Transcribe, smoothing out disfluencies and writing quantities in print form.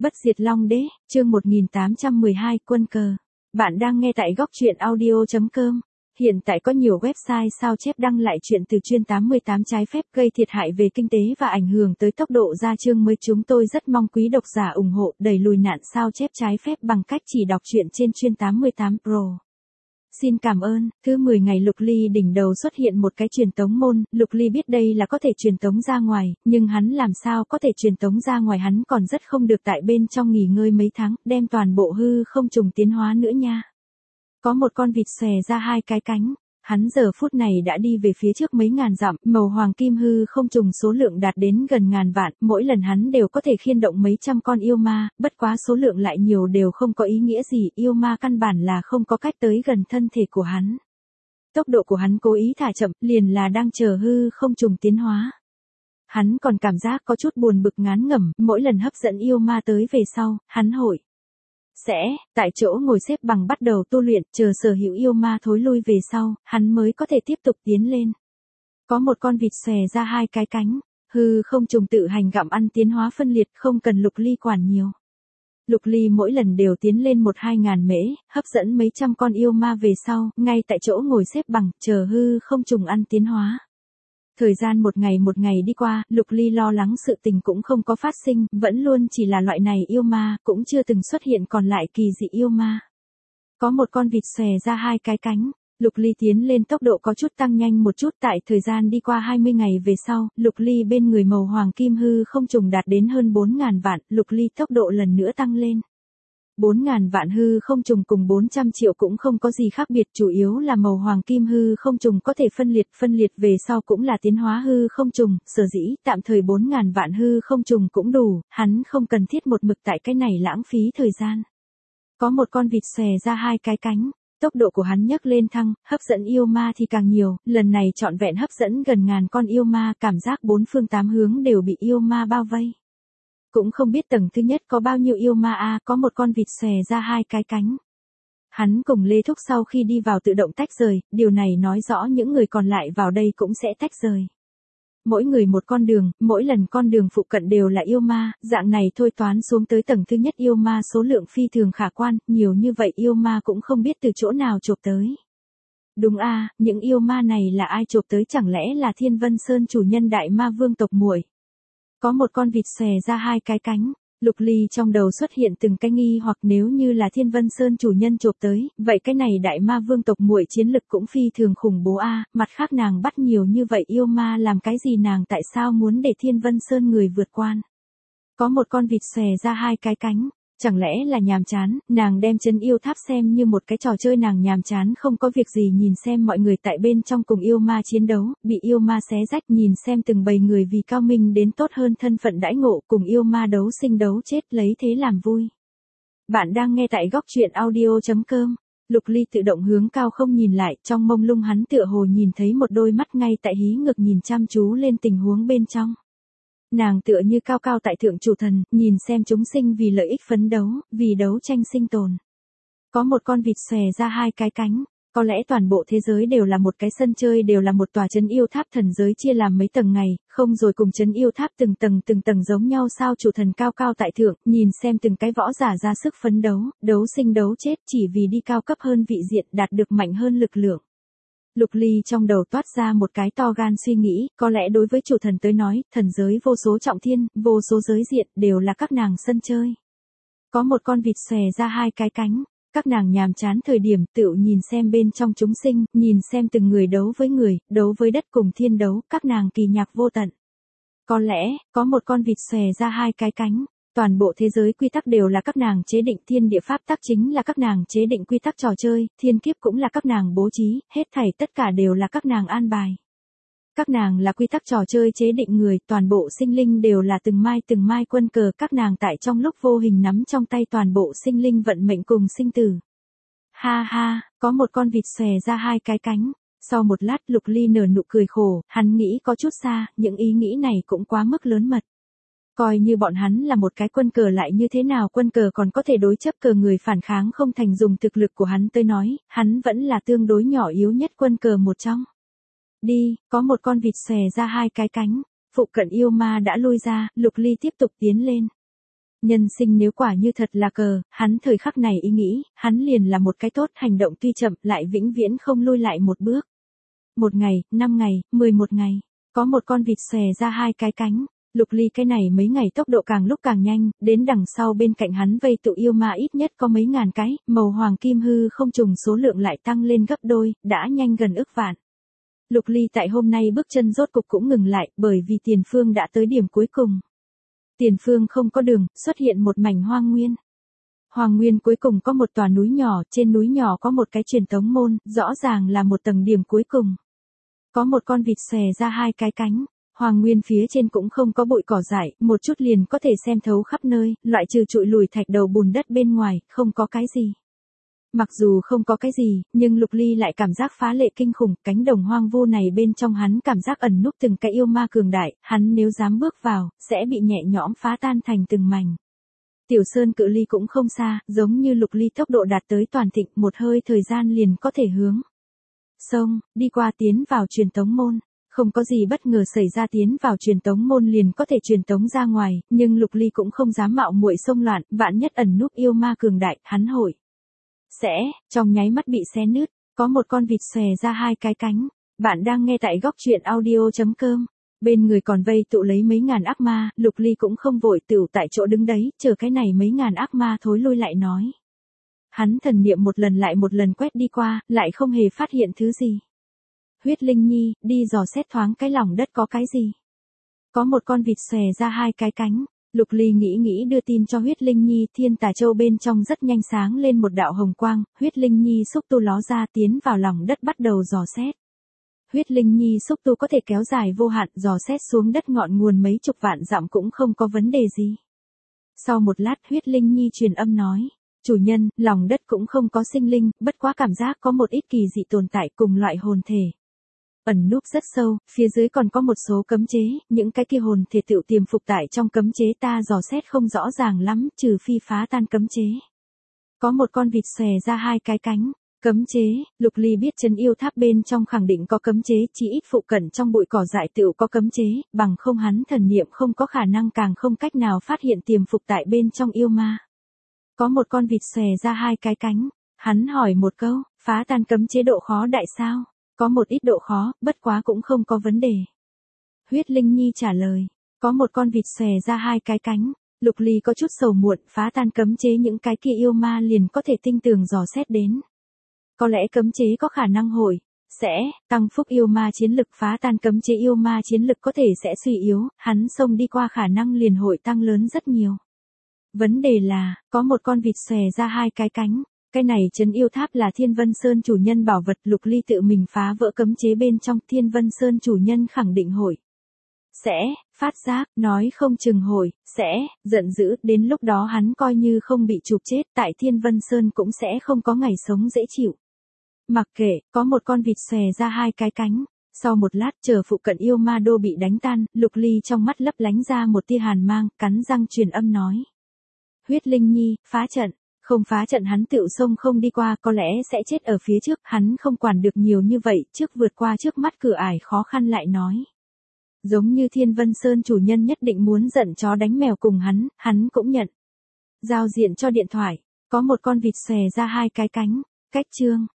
Bất diệt Long Đế, chương 1812, quân cờ. Bạn đang nghe tại góc truyện audio.com. Hiện tại có nhiều website sao chép đăng lại chuyện từ chuyên 88 trái phép gây thiệt hại về kinh tế và ảnh hưởng tới tốc độ ra chương mới. Chúng tôi rất mong quý độc giả ủng hộ đẩy lùi nạn sao chép trái phép bằng cách chỉ đọc truyện trên chuyên 88 Pro. Xin cảm ơn. Thứ 10 ngày Lục Ly đỉnh đầu xuất hiện một cái truyền tống môn. Lục Ly biết đây là có thể truyền tống ra ngoài, nhưng hắn làm sao có thể truyền tống ra ngoài, hắn còn rất không được tại bên trong nghỉ ngơi mấy tháng, đem toàn bộ hư không trùng tiến hóa nữa nha. Có một con vịt xòe ra hai cái cánh. Hắn giờ phút này đã đi về phía trước mấy ngàn dặm, màu hoàng kim hư không trùng số lượng đạt đến gần ngàn vạn, mỗi lần hắn đều có thể khiên động mấy trăm con yêu ma, bất quá số lượng lại nhiều đều không có ý nghĩa gì, yêu ma căn bản là không có cách tới gần thân thể của hắn. Tốc độ của hắn cố ý thả chậm, liền là đang chờ hư không trùng tiến hóa. Hắn còn cảm giác có chút buồn bực ngán ngẩm, mỗi lần hấp dẫn yêu ma tới về sau, hắn hội tại chỗ ngồi xếp bằng bắt đầu tu luyện, chờ sở hữu yêu ma thối lui về sau, hắn mới có thể tiếp tục tiến lên. Có một con vịt xòe ra hai cái cánh, hư không trùng tự hành gặm ăn tiến hóa phân liệt, không cần Lục Ly quản nhiều. Lục Ly mỗi lần đều tiến lên 1-2 ngàn mễ, hấp dẫn mấy trăm con yêu ma về sau, ngay tại chỗ ngồi xếp bằng, chờ hư không trùng ăn tiến hóa. Thời gian một ngày đi qua, Lục Ly lo lắng sự tình cũng không có phát sinh, vẫn luôn chỉ là loại này yêu ma, cũng chưa từng xuất hiện còn lại kỳ dị yêu ma. Có một con vịt xòe ra hai cái cánh, Lục Ly tiến lên tốc độ có chút tăng nhanh một chút, tại thời gian đi qua 20 ngày về sau, Lục Ly bên người màu hoàng kim hư không trùng đạt đến hơn 4.000 vạn, Lục Ly tốc độ lần nữa tăng lên. 4.000 vạn hư không trùng cùng 400 triệu cũng không có gì khác biệt, chủ yếu là màu hoàng kim hư không trùng có thể phân liệt về sau cũng là tiến hóa hư không trùng, sở dĩ tạm thời 4.000 vạn hư không trùng cũng đủ, hắn không cần thiết một mực tại cái này lãng phí thời gian. Có một con vịt xòe ra hai cái cánh, tốc độ của hắn nhấc lên thăng, hấp dẫn yêu ma thì càng nhiều, lần này trọn vẹn hấp dẫn gần ngàn con yêu ma, cảm giác bốn phương tám hướng đều bị yêu ma bao vây. Cũng không biết tầng thứ nhất có bao nhiêu yêu ma có một con vịt xòe ra hai cái cánh. Hắn cùng Lê Thúc sau khi đi vào tự động tách rời, điều này nói rõ những người còn lại vào đây cũng sẽ tách rời. Mỗi người một con đường, mỗi lần con đường phụ cận đều là yêu ma, dạng này thôi toán xuống tới tầng thứ nhất yêu ma số lượng phi thường khả quan, nhiều như vậy yêu ma cũng không biết từ chỗ nào chộp tới. Đúng những yêu ma này là ai chộp tới, chẳng lẽ là Thiên Vân Sơn chủ nhân đại ma vương tộc muội? Có một con vịt xòe ra hai cái cánh, Lục Ly trong đầu xuất hiện từng cái nghi hoặc, nếu như là Thiên Vân Sơn chủ nhân chộp tới, vậy cái này đại ma vương tộc muội chiến lực cũng phi thường khủng bố mặt khác nàng bắt nhiều như vậy yêu ma làm cái gì, nàng tại sao muốn để Thiên Vân Sơn người vượt quan? Có một con vịt xòe ra hai cái cánh, chẳng lẽ là nhàm chán, nàng đem trấn yêu tháp xem như một cái trò chơi, nàng nhàm chán không có việc gì nhìn xem mọi người tại bên trong cùng yêu ma chiến đấu, bị yêu ma xé rách, nhìn xem từng bầy người vì cao minh đến tốt hơn thân phận đãi ngộ cùng yêu ma đấu sinh đấu chết, lấy thế làm vui. Bạn đang nghe tại góc truyện audio.com. Lục Ly tự động hướng cao không nhìn lại, trong mông lung hắn tựa hồ nhìn thấy một đôi mắt ngay tại hí ngược nhìn chăm chú lên tình huống bên trong. Nàng tựa như cao cao tại thượng chủ thần, nhìn xem chúng sinh vì lợi ích phấn đấu, vì đấu tranh sinh tồn. Có một con vịt xòe ra hai cái cánh, có lẽ toàn bộ thế giới đều là một cái sân chơi, đều là một tòa trấn yêu tháp, thần giới chia làm mấy tầng ngày, không rồi cùng trấn yêu tháp từng tầng giống nhau sao, chủ thần cao cao tại thượng, nhìn xem từng cái võ giả ra sức phấn đấu, đấu sinh đấu chết chỉ vì đi cao cấp hơn vị diện, đạt được mạnh hơn lực lượng. Lục Ly trong đầu toát ra một cái to gan suy nghĩ, có lẽ đối với chủ thần tới nói, thần giới vô số trọng thiên, vô số giới diện, đều là các nàng sân chơi. Có một con vịt xòe ra hai cái cánh, các nàng nhàm chán thời điểm tự nhìn xem bên trong chúng sinh, nhìn xem từng người đấu với người, đấu với đất cùng thiên đấu, các nàng kỳ nhạc vô tận. Có lẽ, có một con vịt xòe ra hai cái cánh. Toàn bộ thế giới quy tắc đều là các nàng chế định, thiên địa pháp tắc chính là các nàng chế định quy tắc trò chơi, thiên kiếp cũng là các nàng bố trí, hết thảy tất cả đều là các nàng an bài. Các nàng là quy tắc trò chơi chế định người, toàn bộ sinh linh đều là từng mai quân cờ, các nàng tại trong lúc vô hình nắm trong tay toàn bộ sinh linh vận mệnh cùng sinh tử. Ha ha, có một con vịt xòe ra hai cái cánh. Sau một lát Lục Ly nở nụ cười khổ, hắn nghĩ có chút xa, những ý nghĩ này cũng quá mức lớn mật. Coi như bọn hắn là một cái quân cờ lại như thế nào, quân cờ còn có thể đối chấp cờ người phản kháng không thành, dùng thực lực của hắn tới nói, hắn vẫn là tương đối nhỏ yếu nhất quân cờ một trong. Đi, có một con vịt xòe ra hai cái cánh, phụ cận yêu ma đã lui ra, Lục Ly tiếp tục tiến lên. Nhân sinh nếu quả như thật là cờ, hắn thời khắc này ý nghĩ, hắn liền là một cái tốt, hành động tuy chậm lại vĩnh viễn không lui lại một bước. 1 ngày, 5 ngày, 11 ngày, có một con vịt xòe ra 2 cái cánh. Lục Ly cái này mấy ngày tốc độ càng lúc càng nhanh, đến đằng sau bên cạnh hắn vây tụ yêu ma ít nhất có mấy ngàn cái, màu hoàng kim hư không trùng số lượng lại tăng lên gấp đôi, đã nhanh gần ức vạn. Lục Ly tại hôm nay bước chân rốt cục cũng ngừng lại, bởi vì tiền phương đã tới điểm cuối cùng. Tiền phương không có đường, xuất hiện một mảnh hoang nguyên. Hoang nguyên cuối cùng có một tòa núi nhỏ, trên núi nhỏ có một cái truyền tống môn, rõ ràng là một tầng điểm cuối cùng. Có một con vịt xòe ra 2 cái cánh. Hoang nguyên phía trên cũng không có bụi cỏ dại, một chút liền có thể xem thấu khắp nơi, loại trừ trụi lùi thạch đầu bùn đất bên ngoài, không có cái gì. Mặc dù không có cái gì, nhưng Lục Ly lại cảm giác phá lệ kinh khủng, cánh đồng hoang vu này bên trong hắn cảm giác ẩn núp từng cái yêu ma cường đại, hắn nếu dám bước vào, sẽ bị nhẹ nhõm phá tan thành từng mảnh. Tiểu Sơn cự ly cũng không xa, giống như Lục Ly tốc độ đạt tới toàn thịnh, một hơi thời gian liền có thể hướng sông, đi qua tiến vào truyền tống môn. Không có gì bất ngờ xảy ra, tiến vào truyền tống môn liền có thể truyền tống ra ngoài, nhưng Lục Ly cũng không dám mạo muội xông loạn, vạn nhất ẩn núp yêu ma cường đại, hắn hội trong nháy mắt bị xé nứt. Có một con vịt xòe ra 2 cái cánh. Bạn đang nghe tại góc truyện audio.com. Bên người còn vây tụ lấy mấy ngàn ác ma, Lục Ly cũng không vội tựu tại chỗ đứng đấy, chờ cái này mấy ngàn ác ma thối lui lại nói. Hắn thần niệm một lần lại một lần quét đi qua, lại không hề phát hiện thứ gì. Huyết Linh Nhi, đi dò xét thoáng cái lòng đất có cái gì. Có một con vịt xòe ra 2 cái cánh. Lục Ly nghĩ đưa tin cho Huyết Linh Nhi, Thiên Tà Châu bên trong rất nhanh sáng lên một đạo hồng quang, Huyết Linh Nhi xúc tu ló ra tiến vào lòng đất bắt đầu dò xét. Huyết Linh Nhi xúc tu có thể kéo dài vô hạn, dò xét xuống đất ngọn nguồn mấy chục vạn dặm cũng không có vấn đề gì. Sau một lát Huyết Linh Nhi truyền âm nói, chủ nhân, lòng đất cũng không có sinh linh, bất quá cảm giác có một ít kỳ dị tồn tại cùng loại hồn thể. Ẩn núp rất sâu, phía dưới còn có một số cấm chế, những cái kia hồn thể tựu tiềm phục tại trong cấm chế ta dò xét không rõ ràng lắm, trừ phi phá tan cấm chế. Có một con vịt xòe ra 2 cái cánh. Cấm chế, Lục Ly biết Trấn Yêu Tháp bên trong khẳng định có cấm chế, chỉ ít phụ cận trong bụi cỏ dại tựu có cấm chế, bằng không hắn thần niệm không có khả năng càng không cách nào phát hiện tiềm phục tại bên trong yêu ma. Có một con vịt xòe ra 2 cái cánh, hắn hỏi một câu, phá tan cấm chế độ khó đại sao? Có một ít độ khó, bất quá cũng không có vấn đề. Huyết Linh Nhi trả lời, có một con vịt xòe ra 2 cái cánh. Lục Ly có chút sầu muộn, phá tan cấm chế những cái kia yêu ma liền có thể tinh tường dò xét đến. Có lẽ cấm chế có khả năng sẽ tăng phúc yêu ma chiến lực, phá tan cấm chế yêu ma chiến lực có thể sẽ suy yếu, hắn xông đi qua khả năng liền hội tăng lớn rất nhiều. Vấn đề là, có một con vịt xòe ra 2 cái cánh. Cái này Trấn Yêu Tháp là Thiên Vân Sơn chủ nhân bảo vật, Lục Ly tự mình phá vỡ cấm chế bên trong, Thiên Vân Sơn chủ nhân khẳng định sẽ phát giác, nói không chừng sẽ giận dữ, đến lúc đó hắn coi như không bị chụp chết, tại Thiên Vân Sơn cũng sẽ không có ngày sống dễ chịu. Mặc kệ, có một con vịt xòe ra 2 cái cánh. Sau một lát chờ phụ cận yêu ma đô bị đánh tan, Lục Ly trong mắt lấp lánh ra một tia hàn mang, cắn răng truyền âm nói. Huyết Linh Nhi, phá trận. Không phá trận hắn tựu xông không đi qua, có lẽ sẽ chết ở phía trước, hắn không quản được nhiều như vậy, trước vượt qua trước mắt cửa ải khó khăn lại nói. Giống như Thiên Vân Sơn chủ nhân nhất định muốn giận chó đánh mèo cùng hắn cũng nhận. Giao diện cho điện thoại, có một con vịt xòe ra 2 cái cánh, cách chương.